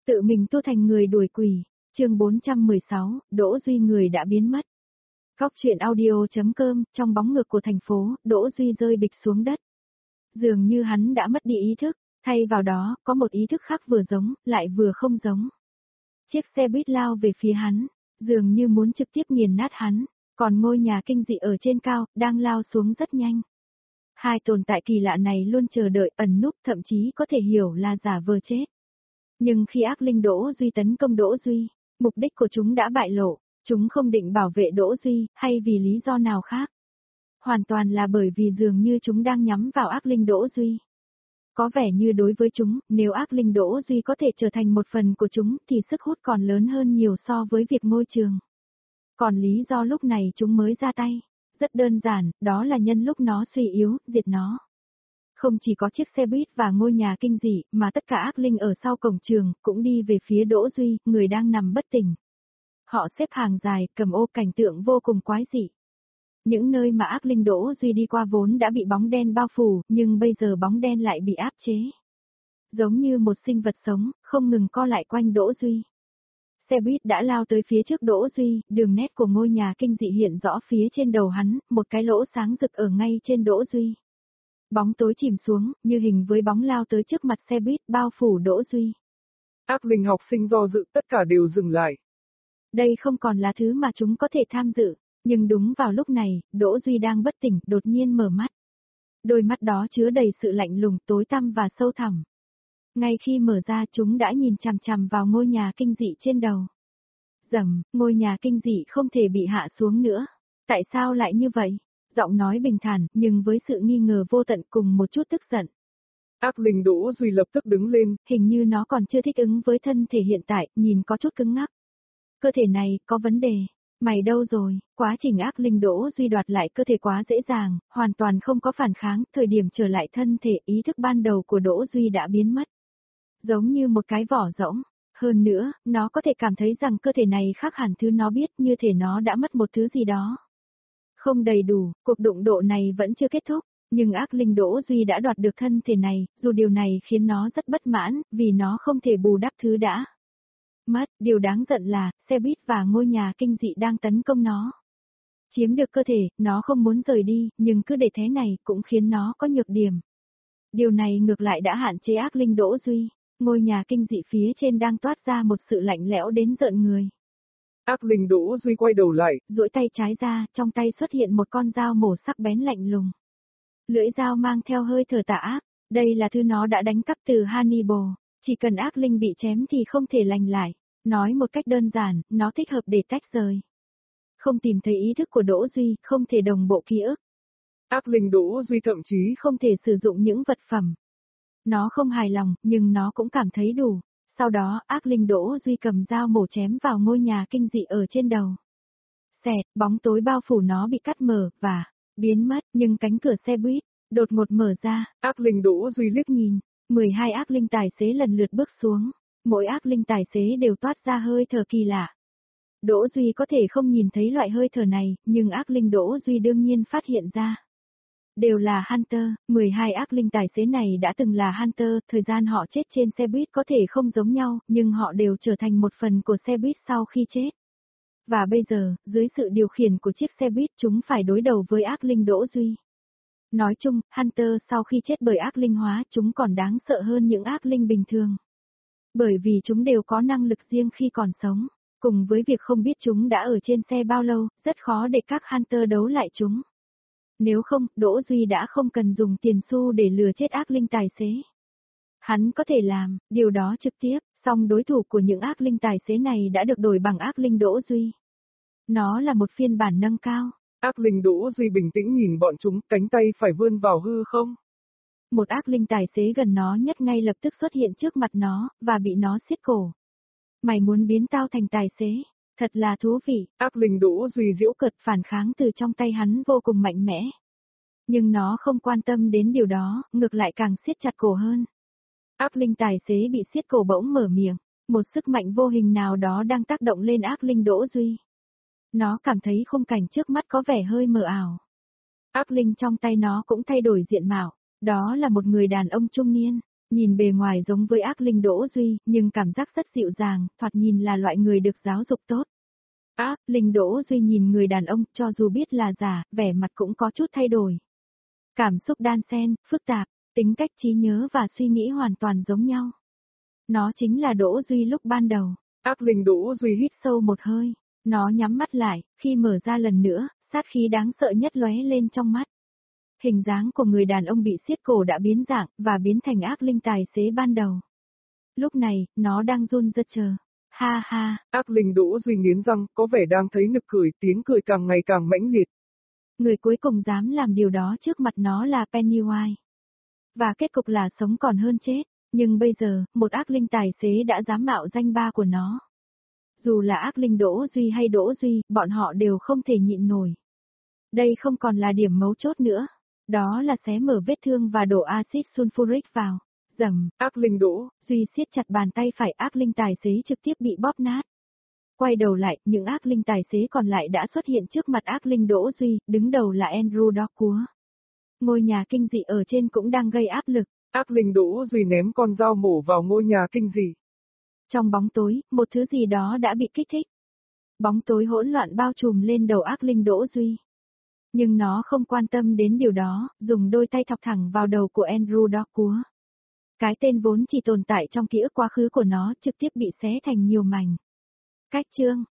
Tự mình tu thành người đuổi quỷ, chương 416, Đỗ Duy người đã biến mất. Góc truyện audio.com, trong bóng ngược của thành phố, Đỗ Duy rơi bịch xuống đất. Dường như hắn đã mất đi ý thức, thay vào đó, có một ý thức khác vừa giống, lại vừa không giống. Chiếc xe buýt lao về phía hắn, dường như muốn trực tiếp nghiền nát hắn, còn ngôi nhà kinh dị ở trên cao, đang lao xuống rất nhanh. Hai tồn tại kỳ lạ này luôn chờ đợi, ẩn núp, thậm chí có thể hiểu là giả vờ chết. Nhưng khi ác linh Đỗ Duy tấn công Đỗ Duy, mục đích của chúng đã bại lộ, chúng không định bảo vệ Đỗ Duy, hay vì lý do nào khác. Hoàn toàn là bởi vì dường như chúng đang nhắm vào ác linh Đỗ Duy. Có vẻ như đối với chúng, nếu ác linh Đỗ Duy có thể trở thành một phần của chúng thì sức hút còn lớn hơn nhiều so với việc môi trường. Còn lý do lúc này chúng mới ra tay, rất đơn giản, đó là nhân lúc nó suy yếu, diệt nó. Không chỉ có chiếc xe buýt và ngôi nhà kinh dị, mà tất cả ác linh ở sau cổng trường, cũng đi về phía Đỗ Duy, người đang nằm bất tỉnh. Họ xếp hàng dài, cầm ô, cảnh tượng vô cùng quái dị. Những nơi mà ác linh Đỗ Duy đi qua vốn đã bị bóng đen bao phủ, nhưng bây giờ bóng đen lại bị áp chế. Giống như một sinh vật sống, không ngừng co lại quanh Đỗ Duy. Xe buýt đã lao tới phía trước Đỗ Duy, đường nét của ngôi nhà kinh dị hiện rõ phía trên đầu hắn, một cái lỗ sáng rực ở ngay trên Đỗ Duy. Bóng tối chìm xuống, như hình với bóng lao tới trước mặt xe buýt bao phủ Đỗ Duy. Ác linh học sinh do dự, tất cả đều dừng lại. Đây không còn là thứ mà chúng có thể tham dự, nhưng đúng vào lúc này, Đỗ Duy đang bất tỉnh, đột nhiên mở mắt. Đôi mắt đó chứa đầy sự lạnh lùng, tối tăm và sâu thẳm. Ngay khi mở ra chúng đã nhìn chằm chằm vào ngôi nhà kinh dị trên đầu. Rầm, ngôi nhà kinh dị không thể bị hạ xuống nữa. Tại sao lại như vậy? Giọng nói bình thản, nhưng với sự nghi ngờ vô tận cùng một chút tức giận. Ác linh Đỗ Duy lập tức đứng lên. Hình như nó còn chưa thích ứng với thân thể hiện tại, nhìn có chút cứng ngắc. Cơ thể này, có vấn đề. Mày đâu rồi? Quá trình ác linh Đỗ Duy đoạt lại cơ thể quá dễ dàng, hoàn toàn không có phản kháng, thời điểm trở lại thân thể ý thức ban đầu của Đỗ Duy đã biến mất. Giống như một cái vỏ rỗng. Hơn nữa, nó có thể cảm thấy rằng cơ thể này khác hẳn thứ nó biết, như thể nó đã mất một thứ gì đó. Không đầy đủ, cuộc đụng độ này vẫn chưa kết thúc, nhưng ác linh Đỗ Duy đã đoạt được thân thể này, dù điều này khiến nó rất bất mãn, vì nó không thể bù đắp thứ đã mất. Điều đáng giận là, xe buýt và ngôi nhà kinh dị đang tấn công nó. Chiếm được cơ thể, nó không muốn rời đi, nhưng cứ để thế này cũng khiến nó có nhược điểm. Điều này ngược lại đã hạn chế ác linh Đỗ Duy. Ngôi nhà kinh dị phía trên đang toát ra một sự lạnh lẽo đến rợn người. Ác linh Đỗ Duy quay đầu lại, duỗi tay trái ra, trong tay xuất hiện một con dao mổ sắc bén lạnh lùng. Lưỡi dao mang theo hơi thở tà ác, đây là thứ nó đã đánh cắp từ Hannibal, chỉ cần ác linh bị chém thì không thể lành lại. Nói một cách đơn giản, nó thích hợp để tách rời. Không tìm thấy ý thức của Đỗ Duy, không thể đồng bộ ký ức. Ác linh Đỗ Duy thậm chí không thể sử dụng những vật phẩm. Nó không hài lòng, nhưng nó cũng cảm thấy đủ. Sau đó, ác linh Đỗ Duy cầm dao mổ chém vào ngôi nhà kinh dị ở trên đầu. Xẹt, bóng tối bao phủ nó bị cắt mở, và biến mất, nhưng cánh cửa xe buýt đột ngột mở ra. Ác linh Đỗ Duy liếc nhìn, 12 ác linh tài xế lần lượt bước xuống. Mỗi ác linh tài xế đều toát ra hơi thở kỳ lạ. Đỗ Duy có thể không nhìn thấy loại hơi thở này, nhưng ác linh Đỗ Duy đương nhiên phát hiện ra. Đều là Hunter, 12 ác linh tài xế này đã từng là Hunter, thời gian họ chết trên xe buýt có thể không giống nhau, nhưng họ đều trở thành một phần của xe buýt sau khi chết. Và bây giờ, dưới sự điều khiển của chiếc xe buýt chúng phải đối đầu với ác linh Đỗ Duy. Nói chung, Hunter sau khi chết bởi ác linh hóa chúng còn đáng sợ hơn những ác linh bình thường. Bởi vì chúng đều có năng lực riêng khi còn sống, cùng với việc không biết chúng đã ở trên xe bao lâu, rất khó để các Hunter đấu lại chúng. Nếu không, Đỗ Duy đã không cần dùng tiền xu để lừa chết ác linh tài xế. Hắn có thể làm, điều đó trực tiếp, song đối thủ của những ác linh tài xế này đã được đổi bằng ác linh Đỗ Duy. Nó là một phiên bản nâng cao. Ác linh Đỗ Duy bình tĩnh nhìn bọn chúng, cánh tay phải vươn vào hư không. Một ác linh tài xế gần nó nhất ngay lập tức xuất hiện trước mặt nó, và bị nó siết cổ. Mày muốn biến tao thành tài xế? Thật là thú vị. Ác linh Đỗ Duy giễu cợt phản kháng từ trong tay hắn vô cùng mạnh mẽ. Nhưng nó không quan tâm đến điều đó, ngược lại càng siết chặt cổ hơn. Ác linh tài xế bị siết cổ bỗng mở miệng, một sức mạnh vô hình nào đó đang tác động lên ác linh Đỗ Duy. Nó cảm thấy khung cảnh trước mắt có vẻ hơi mờ ảo. Ác linh trong tay nó cũng thay đổi diện mạo, đó là một người đàn ông trung niên, Nhìn bề ngoài giống với ác linh Đỗ Duy, nhưng cảm giác rất dịu dàng, thoạt nhìn là loại người được giáo dục tốt. Ác linh Đỗ Duy nhìn người đàn ông, cho dù biết là giả, vẻ mặt cũng có chút thay đổi. Cảm xúc đan xen, phức tạp, tính cách trí nhớ và suy nghĩ hoàn toàn giống nhau. Nó chính là Đỗ Duy lúc ban đầu. Ác linh Đỗ Duy hít sâu một hơi, nó nhắm mắt lại, khi mở ra lần nữa, sát khí đáng sợ nhất lóe lên trong mắt. Hình dáng của người đàn ông bị siết cổ đã biến dạng, và biến thành ác linh tài xế ban đầu. Lúc này, nó đang run rẩy chờ. Ha ha. Ác linh Đỗ Duy nghiến răng, có vẻ đang thấy nực cười, tiếng cười càng ngày càng mãnh liệt. Người cuối cùng dám làm điều đó trước mặt nó là Pennywise. Và kết cục là sống còn hơn chết. Nhưng bây giờ, một ác linh tài xế đã dám mạo danh ba của nó. Dù là ác linh Đỗ Duy hay Đỗ Duy, bọn họ đều không thể nhịn nổi. Đây không còn là điểm mấu chốt nữa. Đó là xé mở vết thương và đổ axit sulfuric vào. Dầm, ác linh Đỗ Duy siết chặt bàn tay phải ác linh tài xế trực tiếp bị bóp nát. Quay đầu lại, những ác linh tài xế còn lại đã xuất hiện trước mặt ác linh Đỗ Duy, đứng đầu là Andrew Dockúa. Ngôi nhà kinh dị ở trên cũng đang gây áp lực. Ác linh Đỗ Duy ném con dao mổ vào ngôi nhà kinh dị. Trong bóng tối, một thứ gì đó đã bị kích thích. Bóng tối hỗn loạn bao trùm lên đầu ác linh Đỗ Duy. Nhưng nó không quan tâm đến điều đó, dùng đôi tay thọc thẳng vào đầu của Andrew Dockúa. Cái tên vốn chỉ tồn tại trong ký ức quá khứ của nó trực tiếp bị xé thành nhiều mảnh. Cách chương